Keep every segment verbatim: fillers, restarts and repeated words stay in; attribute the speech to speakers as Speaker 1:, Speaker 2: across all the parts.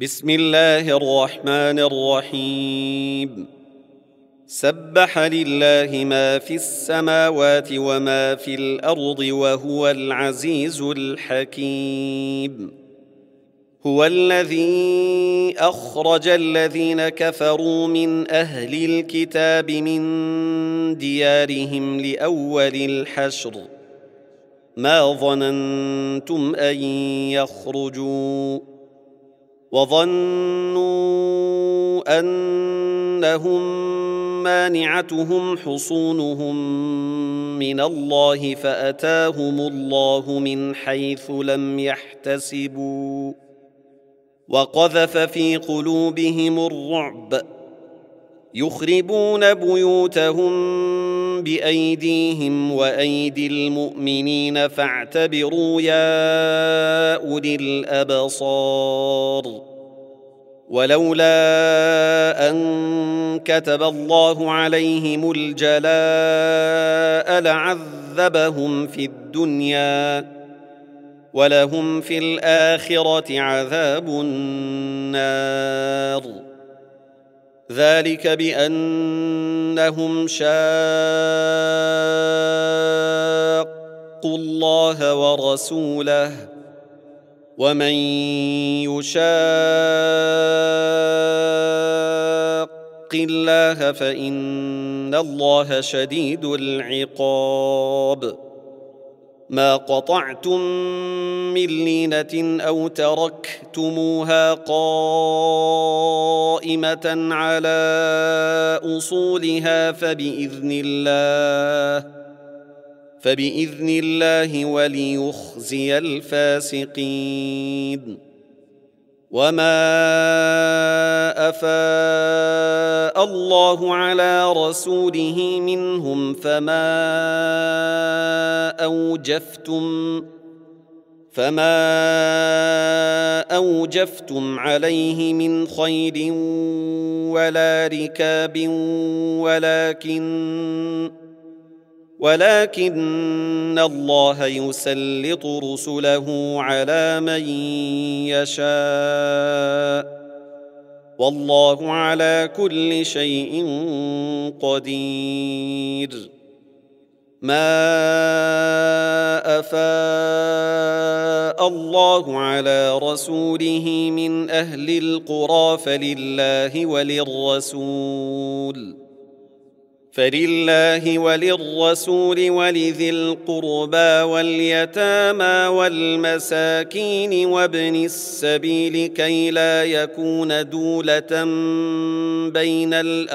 Speaker 1: بسم الله الرحمن الرحيم. سبح لله ما في السماوات وما في الأرض وهو العزيز الحكيم. هو الذي أخرج الذين كفروا من أهل الكتاب من ديارهم لأول الحشر ما ظننتم أن يخرجوا وظنوا أنهم مانعتهم حصونهم من الله فأتاهم الله من حيث لم يحتسبوا وقذف في قلوبهم الرعب يخربون بيوتهم بأيديهم وأيدي المؤمنين فاعتبروا يا أولي الأبصار. ولولا أن كتب الله عليهم الجلاء لعذبهم في الدنيا ولهم في الآخرة عذاب النار. ذلك بأنهم شاقوا الله ورسوله ومن يشاق الله فإن الله شديد العقاب. ما قطعتم من لينة أو تركتموها قائمة على أصولها فبإذن الله فبإذن الله وليخزي الفاسقين. وما أفاء الله على رسوله منهم فما أوجفتم فما أوجفتم عليه من خيل ولا ركاب ولكن ولكن الله يسلط رسله على من يشاء والله على كل شيء قدير. ما أفاء الله على رسوله من أهل القرى فلله وللرسول فلله وللرسول ولذي القربى واليتامى والمساكين وابن السبيل كي لا يكون دولة بين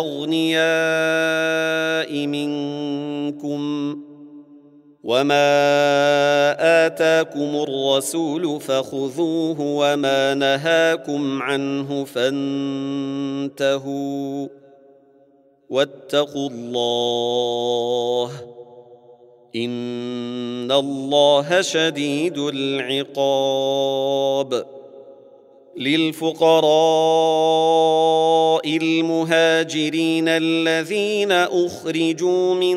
Speaker 1: الأغنياء منكم. وما آتاكم الرسول فخذوه وما نهاكم عنه فانتهوا واتقوا الله إن الله شديد العقاب. للفقراء المهاجرين الذين أخرجوا من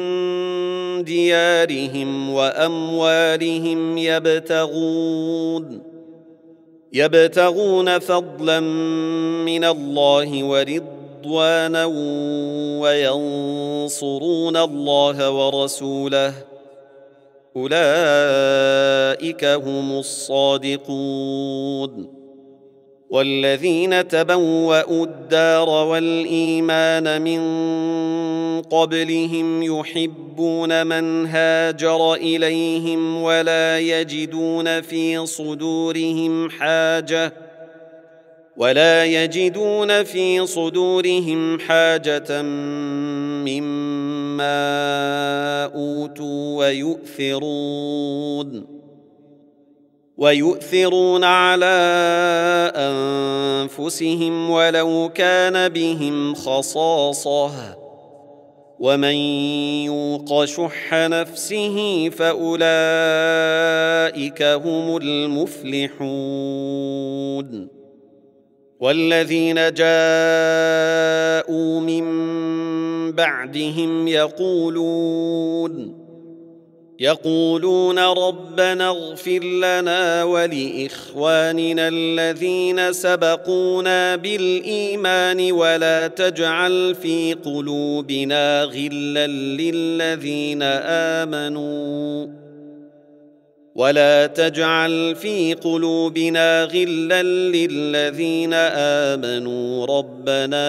Speaker 1: ديارهم وأموالهم يبتغون يبتغون فضلا من الله ورضوانا رضوانا وينصرون الله ورسوله أولئك هم الصادقون. والذين تبوأوا الدار والإيمان من قبلهم يحبون من هاجر إليهم ولا يجدون في صدورهم حاجة ولا يجدون في صدورهم حاجة مما أوتوا ويؤثرون ويؤثرون على أنفسهم ولو كان بهم خصاصة ومن يوق شح نفسه فأولئك هم المفلحون. والذين جاءوا من بعدهم يقولون يقولون ربنا اغفر لنا ولإخواننا الذين سبقونا بالإيمان ولا تجعل في قلوبنا غلا للذين آمنوا ولا تجعل في قلوبنا غلا للذين آمنوا ربنا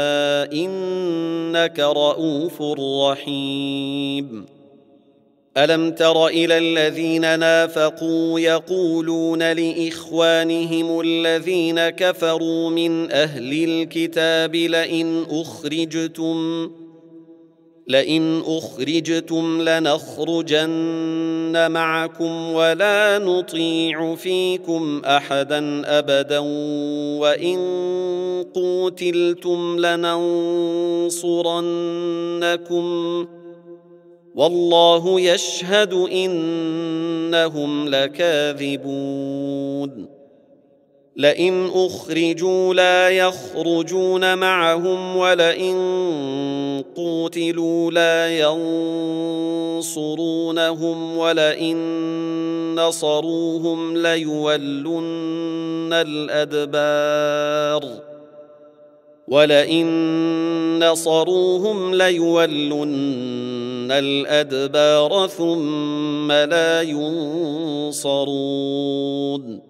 Speaker 1: إنك رؤوف رحيم. ألم تر إلى الذين نافقوا يقولون لإخوانهم الذين كفروا من أهل الكتاب لئن أخرجتم لئن أخرجتم لنخرجن معكم ولا نطيع فيكم أحدا أبدا وإن قوتلتم لننصرنكم والله يشهد إنهم لكاذبون. لئن أخرجوا لا يخرجون معهم ولئن قوتلوا لا ينصرونهم ولئن نصروهم ليولن الأدبار ولئن نصروهم ليولن الأدبار ثم لا ينصرون.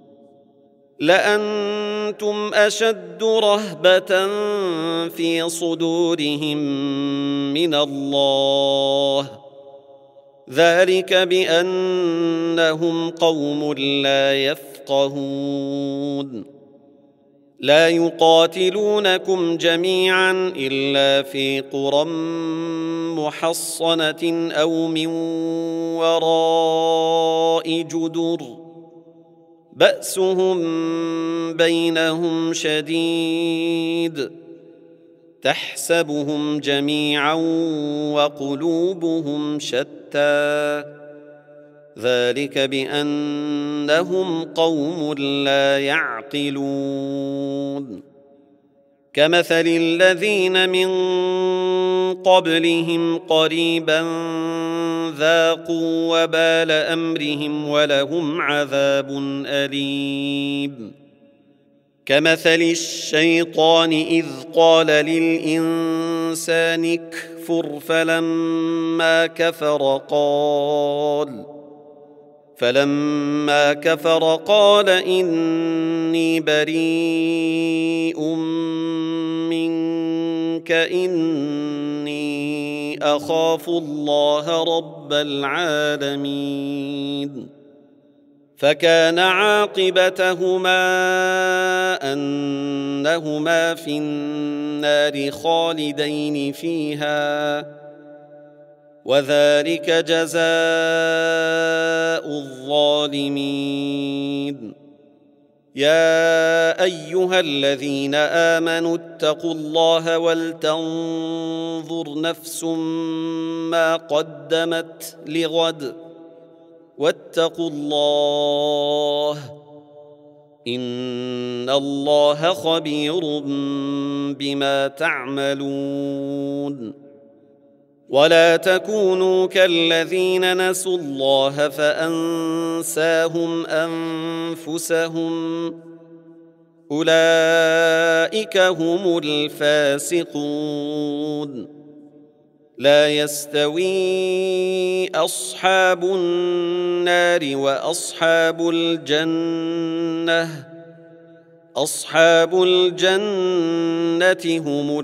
Speaker 1: لأنتم أشد رهبة في صدورهم من الله ذلك بأنهم قوم لا يفقهون. لا يقاتلونكم جميعا إلا في قرى محصنة أو من وراء جدر بأسهم بينهم شديد تحسبهم جميعا وقلوبهم شتى ذلك بأنهم قوم لا يعقلون. كمثل الذين من قبلهم قريبا ذاقوا وبال أمرهم ولهم عذاب أليم. كمثل الشيطان إذ قال للإنسان اكفر فلما كفر قال فلما كفر قال إني بريء منك إني أخاف الله رب العالمين. فكان عاقبتهما أنهما في النار خالدين فيها وذلك جزاء الظالمين. يا أيها الذين آمنوا اتقوا الله ولتنظر نفس ما قدمت لغد واتقوا الله إن الله خبير بما تعملون. ولا تكونوا كالذين نسوا الله فأنساهم أنفسهم أولئك هم الفاسقون. لا يستوي أصحاب النار وأصحاب الجنة أصحاب الجنة هم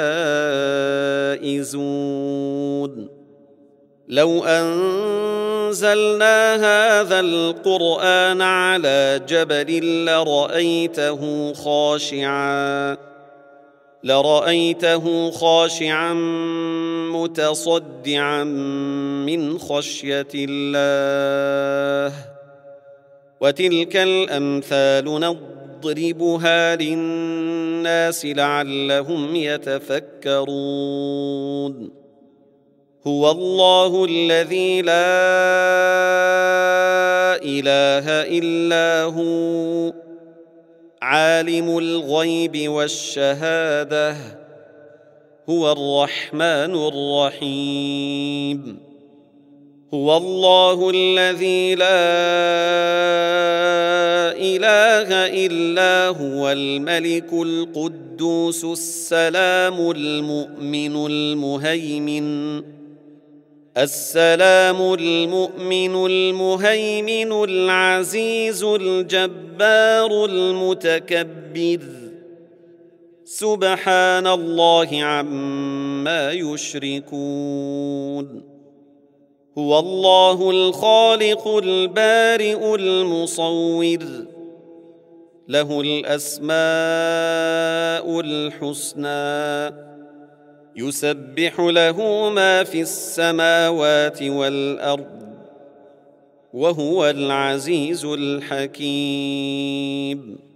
Speaker 1: الفائزون. لو أنزلنا هذا القرآن على جبل لرأيته خاشعا لرأيته خاشعا متصدعا من خشية الله. وتلك الأمثال نضربها للناس لعلهم يتفكرون. هو الله الذي لا إله إلا هو عالم الغيب والشهادة هو الرحمن الرحيم. هو الله الذي لا إله إلا هو الملك القدوس السلام المؤمن المهيمن السلام المؤمن المهيمن العزيز الجبار المتكبر سبحان الله عما يشركون هو الله الخالق البارئ المصور له الأسماء الحسنى يسبح له ما في السماوات والأرض وهو العزيز الحكيم.